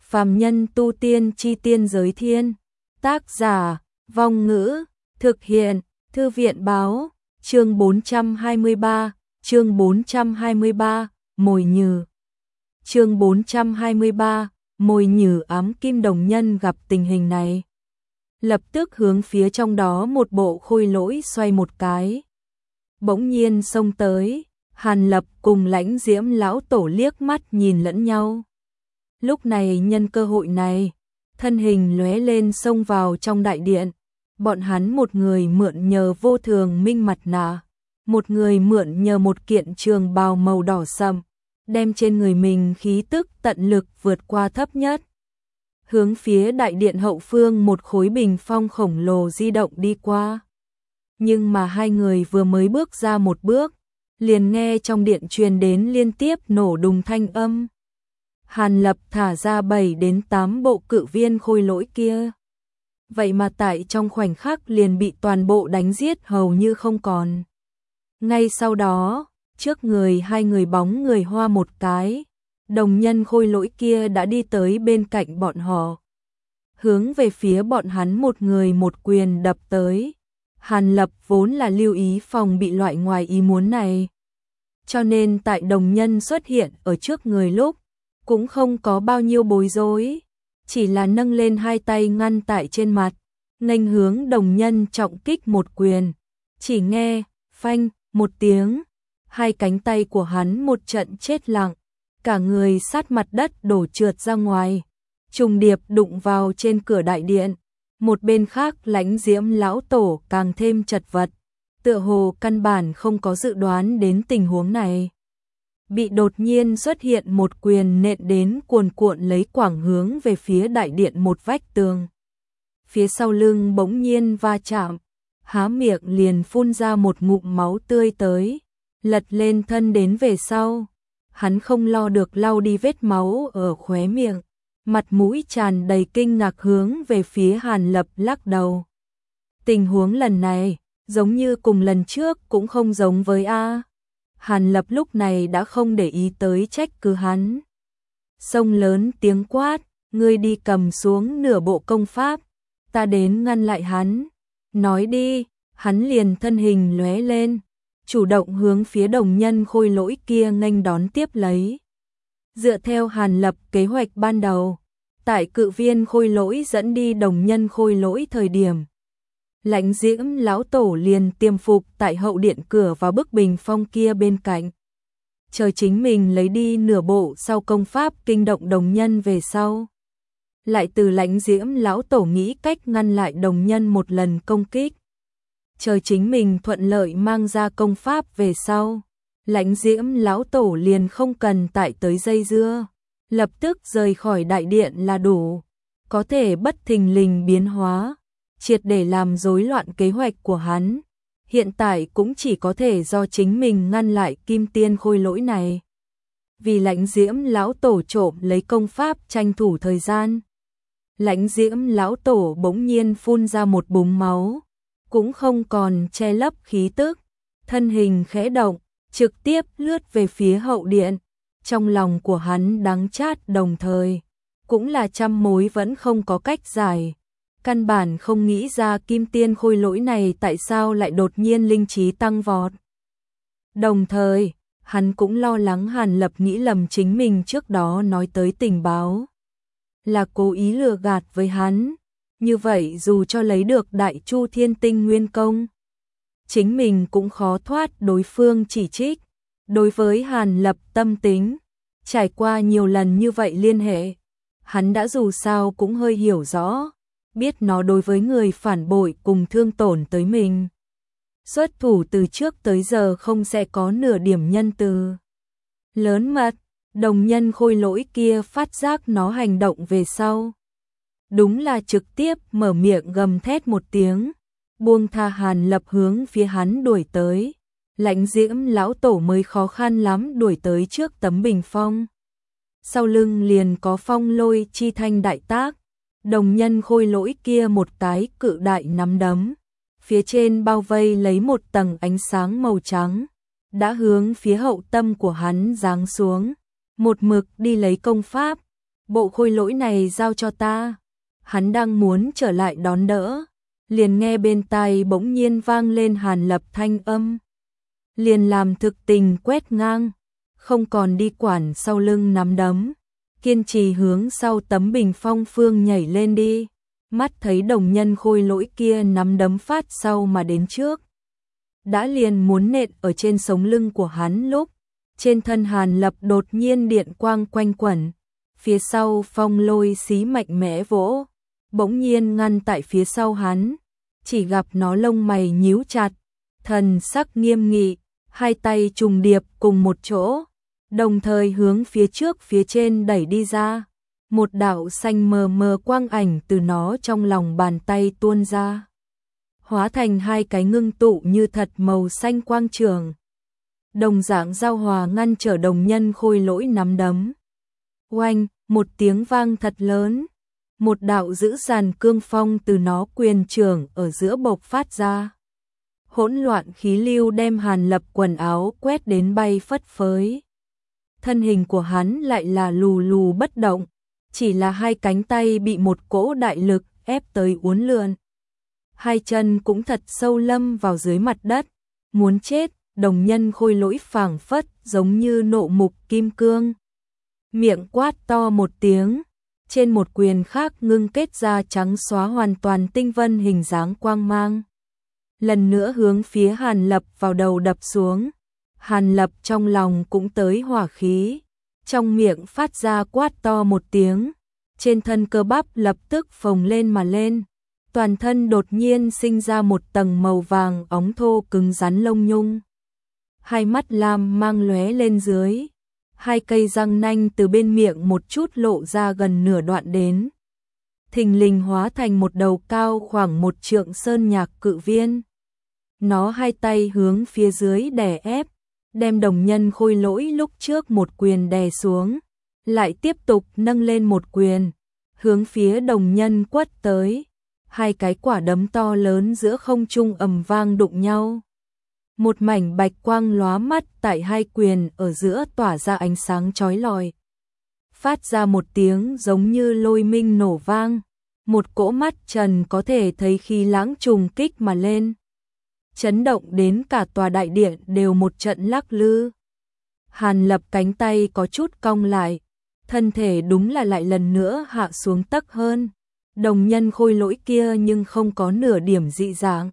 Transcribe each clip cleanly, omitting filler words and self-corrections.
Phàm nhân tu tiên chi tiên giới thiên. Tác giả, Vong Ngữ, thực hiện, Thư viện báo, chương 423, chương 423, mồi nhử. Chương 423, mồi nhử. Ám Kim Đồng Nhân gặp tình hình này, lập tức hướng phía trong đó một bộ khôi lỗi xoay một cái. Bỗng nhiên xông tới, Hàn Lập cùng Lãnh Diễm lão tổ liếc mắt nhìn lẫn nhau. Lúc này nhân cơ hội này, thân hình lóe lên xông vào trong đại điện. Bọn hắn một người mượn nhờ vô thường minh mặt nạ, một người mượn nhờ một kiện trường bào màu đỏ sậm, đem trên người mình khí tức tận lực vượt qua thấp nhất. Hướng phía đại điện hậu phương một khối bình phong khổng lồ di động đi qua. Nhưng mà hai người vừa mới bước ra một bước, liền nghe trong điện truyền đến liên tiếp nổ đùng thanh âm. Hàn Lập thả ra 7 đến 8 bộ cự viên khôi lỗi kia. Vậy mà tại trong khoảnh khắc liền bị toàn bộ đánh giết hầu như không còn. Ngay sau đó, trước người hai người bóng người hoa một cái, đồng nhân khôi lỗi kia đã đi tới bên cạnh bọn họ. Hướng về phía bọn hắn một người một quyền đập tới. Hàn Lập vốn là lưu ý phòng bị loại ngoài ý muốn này. Cho nên tại đồng nhân xuất hiện ở trước người lúc, cũng không có bao nhiêu bối rối. Chỉ là nâng lên hai tay ngăn tại trên mặt, nghênh hướng đồng nhân trọng kích một quyền. Chỉ nghe, phanh, một tiếng, hai cánh tay của hắn một trận chết lặng, cả người sát mặt đất đổ trượt ra ngoài, trùng điệp đụng vào trên cửa đại điện. Một bên khác Lãnh Diễm lão tổ càng thêm chật vật, tựa hồ căn bản không có dự đoán đến tình huống này. Bị đột nhiên xuất hiện một quyền nện đến cuồn cuộn lấy quảng hướng về phía đại điện một vách tường. Phía sau lưng bỗng nhiên va chạm, há miệng liền phun ra một ngụm máu tươi tới, lật lên thân đến về sau. Hắn không lo được lau đi vết máu ở khóe miệng, mặt mũi tràn đầy kinh ngạc hướng về phía Hàn Lập lắc đầu. Tình huống lần này, giống như cùng lần trước cũng không giống với A. Hàn Lập lúc này đã không để ý tới trách cứ hắn. Xông lớn tiếng quát, ngươi đi cầm xuống nửa bộ công pháp, ta đến ngăn lại hắn. Nói đi, hắn liền thân hình lóe lên, chủ động hướng phía đồng nhân khôi lỗi kia nghênh đón tiếp lấy. Dựa theo Hàn Lập kế hoạch ban đầu, tại cự viên khôi lỗi dẫn đi đồng nhân khôi lỗi thời điểm, Lãnh Diễm lão tổ liền tiềm phục tại hậu điện cửa vào bức bình phong kia bên cạnh. Chờ chính mình lấy đi nửa bộ sau công pháp kinh động đồng nhân về sau. Lại từ Lãnh Diễm lão tổ nghĩ cách ngăn lại đồng nhân một lần công kích. Chờ chính mình thuận lợi mang ra công pháp về sau. Lãnh Diễm lão tổ liền không cần tại tới dây dưa, lập tức rời khỏi đại điện là đủ. Có thể bất thình lình biến hóa, triệt để làm rối loạn kế hoạch của hắn. Hiện tại cũng chỉ có thể do chính mình ngăn lại kim tiên khôi lỗi này. Vì Lãnh Diễm lão tổ trộm lấy công pháp tranh thủ thời gian. Lãnh Diễm lão tổ bỗng nhiên phun ra một búng máu, cũng không còn che lấp khí tức, thân hình khẽ động, trực tiếp lướt về phía hậu điện. Trong lòng của hắn đắng chát, đồng thời cũng là trăm mối vẫn không có cách giải. Căn bản không nghĩ ra kim tiên khôi lỗi này tại sao lại đột nhiên linh trí tăng vọt. Đồng thời, hắn cũng lo lắng Hàn Lập nghĩ lầm chính mình trước đó nói tới tình báo là cố ý lừa gạt với hắn. Như vậy dù cho lấy được Đại Chu Thiên Tinh Nguyên Công, chính mình cũng khó thoát đối phương chỉ trích. Đối với Hàn Lập tâm tính, trải qua nhiều lần như vậy liên hệ, hắn đã dù sao cũng hơi hiểu rõ, biết nó đối với người phản bội cùng thương tổn tới mình, xuất thủ từ trước tới giờ không sẽ có nửa điểm nhân từ. Lớn mật, đồng nhân khôi lỗi kia phát giác nó hành động về sau, đúng là trực tiếp mở miệng gầm thét một tiếng, buông tha Hàn Lập hướng phía hắn đuổi tới. Lãnh Diễm lão tổ mới khó khăn lắm đuổi tới trước tấm bình phong. Sau lưng liền có phong lôi chi thanh đại tác, đồng nhân khôi lỗi kia một cái cự đại nắm đấm, phía trên bao vây lấy một tầng ánh sáng màu trắng, đã hướng phía hậu tâm của hắn giáng xuống, một mực đi lấy công pháp. bộ khôi lỗi này giao cho ta. Hắn đang muốn trở lại đón đỡ, liền nghe bên tai bỗng nhiên vang lên Hàn Lập thanh âm. Liền làm thực tình quét ngang, không còn đi quản sau lưng nắm đấm, kiên trì hướng sau tấm bình phong phương nhảy lên đi. Mắt thấy đồng nhân khôi lỗi kia nắm đấm phát sau mà đến trước, đã liền muốn nện ở trên sống lưng của hắn lúc, trên thân Hàn Lập đột nhiên điện quang quanh quẩn, phía sau phong lôi xí mạnh mẽ vỗ, bỗng nhiên ngăn tại phía sau hắn, chỉ gặp nó lông mày nhíu chặt, thần sắc nghiêm nghị, hai tay trùng điệp cùng một chỗ, đồng thời hướng phía trước phía trên đẩy đi ra. Một đạo xanh mờ mờ quang ảnh từ nó trong lòng bàn tay tuôn ra, hóa thành hai cái ngưng tụ như thật màu xanh quang trường. Đồng dạng giao hòa ngăn trở đồng nhân khôi lỗi nắm đấm. Oanh, một tiếng vang thật lớn, một đạo dữ dằn cương phong từ nó quyền trường ở giữa bộc phát ra. Hỗn loạn khí lưu đem Hàn Lập quần áo quét đến bay phất phới. Thân hình của hắn lại là lù lù bất động, chỉ là hai cánh tay bị một cỗ đại lực ép tới uốn lượn. Hai chân cũng thật sâu lâm vào dưới mặt đất, muốn chết. Đồng nhân khôi lỗi phảng phất giống như nộ mục kim cương. Miệng quát to một tiếng, trên một quyền khác ngưng kết ra trắng xóa hoàn toàn tinh vân hình dáng quang mang. Lần nữa hướng phía Hàn Lập vào đầu đập xuống. Hàn Lập trong lòng cũng tới hỏa khí, trong miệng phát ra quát to một tiếng, trên thân cơ bắp lập tức phồng lên mà lên, toàn thân đột nhiên sinh ra một tầng màu vàng óng thô cứng rắn lông nhung. Hai mắt lam mang lóe lên dưới, hai cây răng nanh từ bên miệng một chút lộ ra gần nửa đoạn đến. Thình lình hóa thành một đầu cao khoảng 1 trượng sơn nhạc cự viên. Nó hai tay hướng phía dưới đè ép, đem đồng nhân khôi lỗi lúc trước một quyền đè xuống, lại tiếp tục nâng lên một quyền, hướng phía đồng nhân quất tới. Hai cái quả đấm to lớn giữa không trung ầm vang đụng nhau. Một mảnh bạch quang lóa mắt tại hai quyền ở giữa tỏa ra ánh sáng chói lọi. Phát ra một tiếng giống như lôi minh nổ vang, một cỗ mắt trần có thể thấy khí lãng trùng kích mà lên. Chấn động đến cả tòa đại điện đều một trận lắc lư. Hàn Lập cánh tay có chút cong lại, thân thể đúng là lại lần nữa hạ xuống tấc hơn. Đồng nhân khôi lỗi kia nhưng không có nửa điểm dị dạng.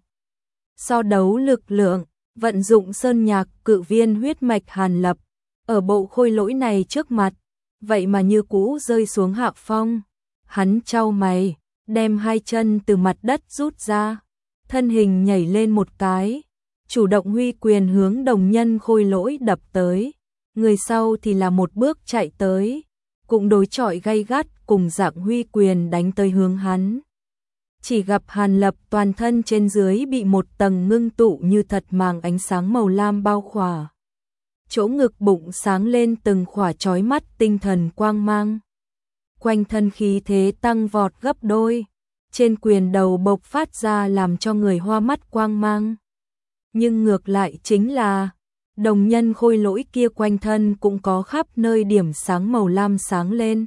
So đấu lực lượng, vận dụng sơn nhạc cự viên huyết mạch Hàn Lập, ở bộ khôi lỗi này trước mặt, vậy mà như cũ rơi xuống hạ phong. Hắn chau mày, đem hai chân từ mặt đất rút ra, thân hình nhảy lên một cái, chủ động huy quyền hướng đồng nhân khôi lỗi đập tới, người sau thì là một bước chạy tới, cũng đối chọi gay gắt cùng dạng huy quyền đánh tới hướng hắn. Chỉ gặp Hàn Lập toàn thân trên dưới bị một tầng ngưng tụ như thật màng ánh sáng màu lam bao khỏa. Chỗ ngực bụng sáng lên từng khỏa chói mắt tinh thần quang mang. Quanh thân khí thế tăng vọt gấp đôi, trên quyền đầu bộc phát ra làm cho người hoa mắt quang mang. Nhưng ngược lại chính là, đồng nhân khôi lỗi kia quanh thân cũng có khắp nơi điểm sáng màu lam sáng lên.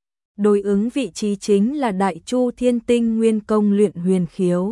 Đối ứng vị trí chính là Đại Chu Thiên Tinh Nguyên Công luyện huyền khiếu.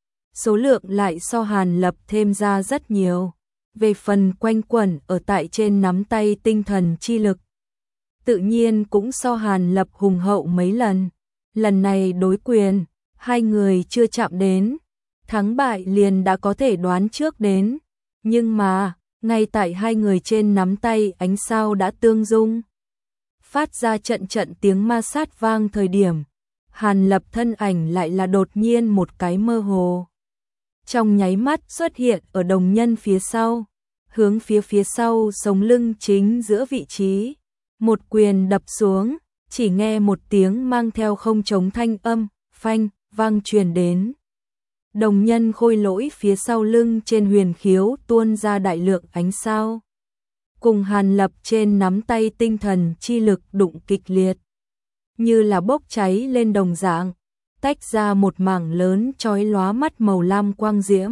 Số lượng lại so Hàn Lập thêm ra rất nhiều. Về phần quanh quẩn ở tại trên nắm tay tinh thần chi lực, tự nhiên cũng so Hàn Lập hùng hậu mấy lần. Lần này đối quyền, hai người chưa chạm đến, thắng bại liền đã có thể đoán trước đến. Nhưng mà, ngay tại hai người trên nắm tay ánh sao đã tương dung, phát ra trận trận tiếng ma sát vang thời điểm, Hàn Lập thân ảnh lại là đột nhiên một cái mơ hồ. Trong nháy mắt xuất hiện ở đồng nhân phía sau, hướng phía sau sống lưng chính giữa vị trí. Một quyền đập xuống, chỉ nghe một tiếng mang theo không trống thanh âm, phanh, vang truyền đến. Đồng nhân khôi lỗi phía sau lưng trên huyền khiếu tuôn ra đại lượng ánh sao. Cùng Hàn Lập trên nắm tay tinh thần chi lực đụng kịch liệt, như là bốc cháy lên đồng dạng, tách ra một mảng lớn chói lóa mắt màu lam quang diễm.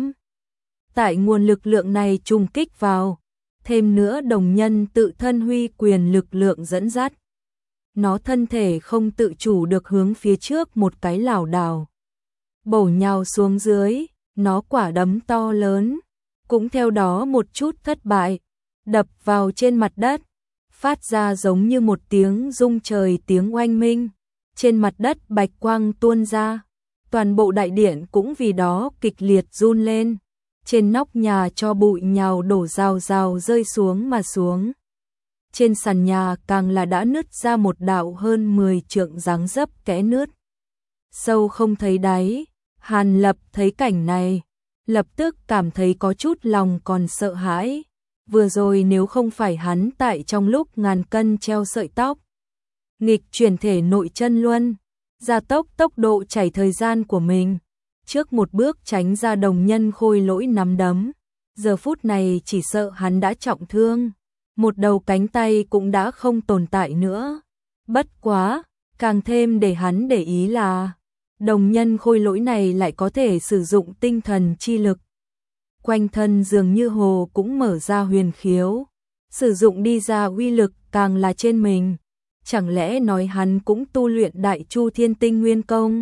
Tại nguồn lực lượng này trùng kích vào, thêm nữa đồng nhân tự thân huy quyền lực lượng dẫn dắt. nó thân thể không tự chủ được hướng phía trước một cái lảo đảo. Bổ nhào xuống dưới, nó quả đấm to lớn, cũng theo đó một chút thất bại, đập vào trên mặt đất, phát ra giống như một tiếng rung trời tiếng oanh minh. Trên mặt đất bạch quang tuôn ra, toàn bộ đại điện cũng vì đó kịch liệt run lên. Trên nóc nhà cho bụi nhào đổ rào rào rơi xuống mà xuống. Trên sàn nhà càng là đã nứt ra một đạo hơn 10 trượng dáng dấp kẽ nứt sâu không thấy đáy. Hàn Lập thấy cảnh này, lập tức cảm thấy có chút lòng còn sợ hãi. Vừa rồi nếu không phải hắn tại trong lúc ngàn cân treo sợi tóc, nghịch chuyển thể nội chân luân, gia tốc tốc độ chảy thời gian của mình, trước một bước tránh ra đồng nhân khôi lỗi nắm đấm. Giờ phút này chỉ sợ hắn đã trọng thương, một đầu cánh tay cũng đã không tồn tại nữa. Bất quá, càng thêm để hắn để ý là đồng nhân khôi lỗi này lại có thể sử dụng tinh thần chi lực. Quanh thân dường như hồ cũng mở ra huyền khiếu, sử dụng đi ra uy lực càng là trên mình. Chẳng lẽ nói hắn cũng tu luyện Đại Chu Thiên Tinh Nguyên Công?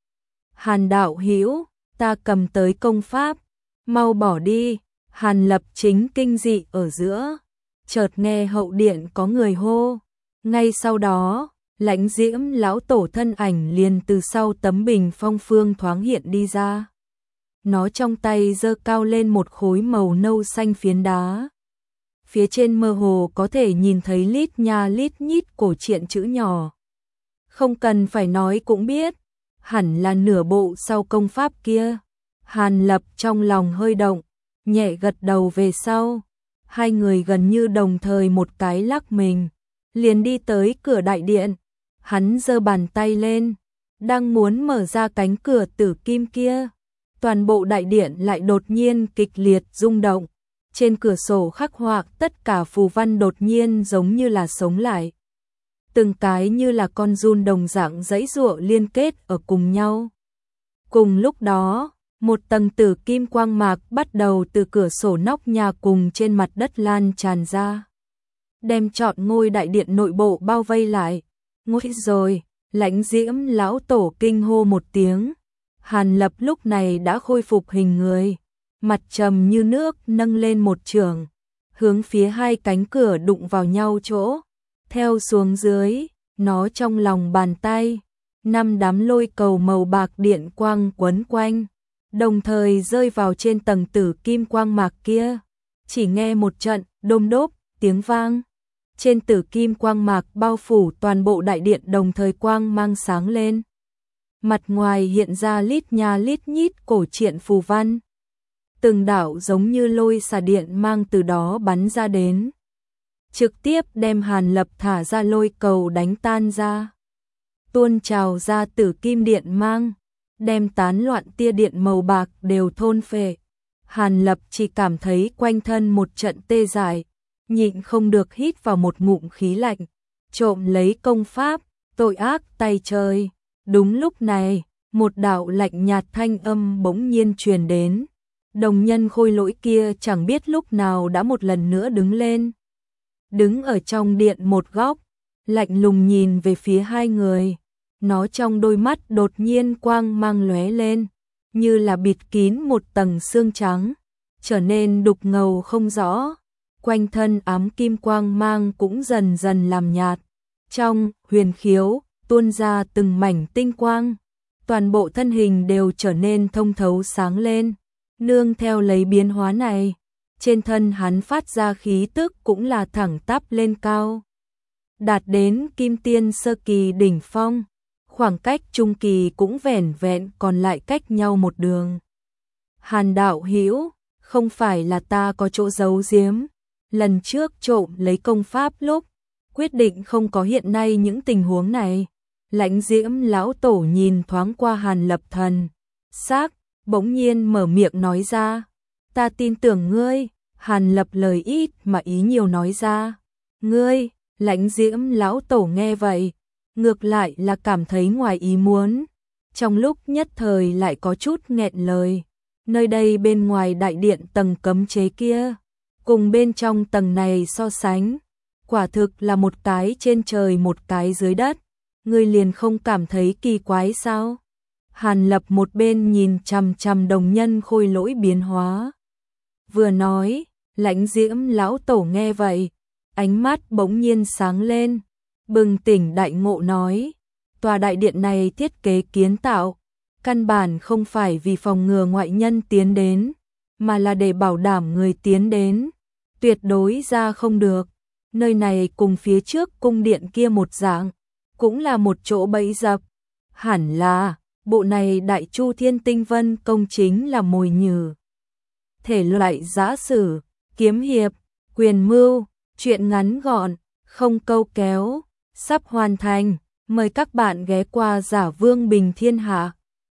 Hàn đạo hữu, ta cầm tới công pháp, mau bỏ đi. Hàn Lập chính kinh dị ở giữa, chợt nghe hậu điện có người hô. Ngay sau đó, Lãnh Diễm lão tổ thân ảnh liền từ sau tấm bình phong phương thoáng hiện đi ra. Nó trong tay giơ cao lên một khối màu nâu xanh phiến đá. Phía trên mơ hồ có thể nhìn thấy lít nha lít nhít cổ truyện chữ nhỏ. Không cần phải nói cũng biết, hẳn là nửa bộ sau công pháp kia. Hàn Lập trong lòng hơi động, nhẹ gật đầu về sau. Hai người gần như đồng thời một cái lắc mình, liền đi tới cửa đại điện. Hắn giơ bàn tay lên, đang muốn mở ra cánh cửa tử kim kia. Toàn bộ đại điện lại đột nhiên kịch liệt rung động. Trên cửa sổ khắc họa tất cả phù văn đột nhiên giống như là sống lại. Từng cái như là con giun đồng dạng giãy giụa liên kết ở cùng nhau. Cùng lúc đó, một tầng tử kim quang mạc bắt đầu từ cửa sổ nóc nhà cùng trên mặt đất lan tràn ra, đem trọn ngôi đại điện nội bộ bao vây lại. Ngôi rồi, Lãnh Diễm lão tổ kinh hô một tiếng. Hàn Lập lúc này đã khôi phục hình người, mặt trầm như nước nâng lên một chưởng, hướng phía hai cánh cửa đụng vào nhau chỗ. Theo xuống dưới, nó trong lòng bàn tay, 5 đám lôi cầu màu bạc điện quang quấn quanh, đồng thời rơi vào trên tầng tử kim quang mạc kia. Chỉ nghe một trận đôm đốp tiếng vang, trên tử kim quang mạc bao phủ toàn bộ đại điện đồng thời quang mang sáng lên. Mặt ngoài hiện ra lít nha lít nhít cổ truyện phù văn, từng đạo giống như lôi xà điện mang từ đó bắn ra đến, trực tiếp đem Hàn Lập thả ra lôi cầu đánh tan ra. Tuôn trào ra tử kim điện mang, đem tán loạn tia điện màu bạc đều thôn phệ. Hàn Lập chỉ cảm thấy quanh thân một trận tê dại, nhịn không được hít vào một ngụm khí lạnh. Trộm lấy công pháp, tội ác tay trời. Đúng lúc này, một đạo lạnh nhạt thanh âm bỗng nhiên truyền đến. Đồng nhân khôi lỗi kia chẳng biết lúc nào đã một lần nữa đứng lên. Đứng ở trong điện một góc, lạnh lùng nhìn về phía hai người. Nó trong đôi mắt đột nhiên quang mang lóe lên, như là bịt kín một tầng xương trắng, trở nên đục ngầu không rõ. Quanh thân ám kim quang mang cũng dần dần làm nhạt. Trong huyền khiếu tuôn ra từng mảnh tinh quang, toàn bộ thân hình đều trở nên thông thấu sáng lên. Nương theo lấy biến hóa này, trên thân hắn phát ra khí tức cũng là thẳng tắp lên cao, đạt đến kim tiên sơ kỳ đỉnh phong. Khoảng cách trung kỳ cũng vẻn vẹn còn lại cách nhau một đường. Hàn đạo hữu, không phải là ta có chỗ giấu giếm, lần trước trộm lấy công pháp lúc, quyết định không có hiện nay những tình huống này. Lãnh Diễm lão tổ nhìn thoáng qua Hàn Lập thần sắc, bỗng nhiên mở miệng nói ra. Ta tin tưởng ngươi. Hàn Lập lời ít mà ý nhiều nói ra. Ngươi. Lãnh Diễm lão tổ nghe vậy, ngược lại là cảm thấy ngoài ý muốn. Trong lúc nhất thời lại có chút nghẹn lời. Nơi đây bên ngoài đại điện tầng cấm chế kia, cùng bên trong tầng này so sánh, quả thực là một cái trên trời một cái dưới đất, ngươi liền không cảm thấy kỳ quái sao? Hàn Lập một bên nhìn chằm chằm đồng nhân khôi lỗi biến hóa. Vừa nói, Lãnh Diễm lão tổ nghe vậy, ánh mắt bỗng nhiên sáng lên, bừng tỉnh đại ngộ nói, tòa đại điện này thiết kế kiến tạo, căn bản không phải vì phòng ngừa ngoại nhân tiến đến, mà là để bảo đảm người tiến đến, tuyệt đối ra không được. Nơi này cùng phía trước cung điện kia một dạng, cũng là một chỗ bẫy dập. Hẳn là, bộ này Đại Chu Thiên Tinh Vân công chính là mồi nhử. Thể loại giã sử, kiếm hiệp, quyền mưu, truyện ngắn gọn, không câu kéo, sắp hoàn thành. Mời các bạn ghé qua Giả Vương Bình Thiên Hạ.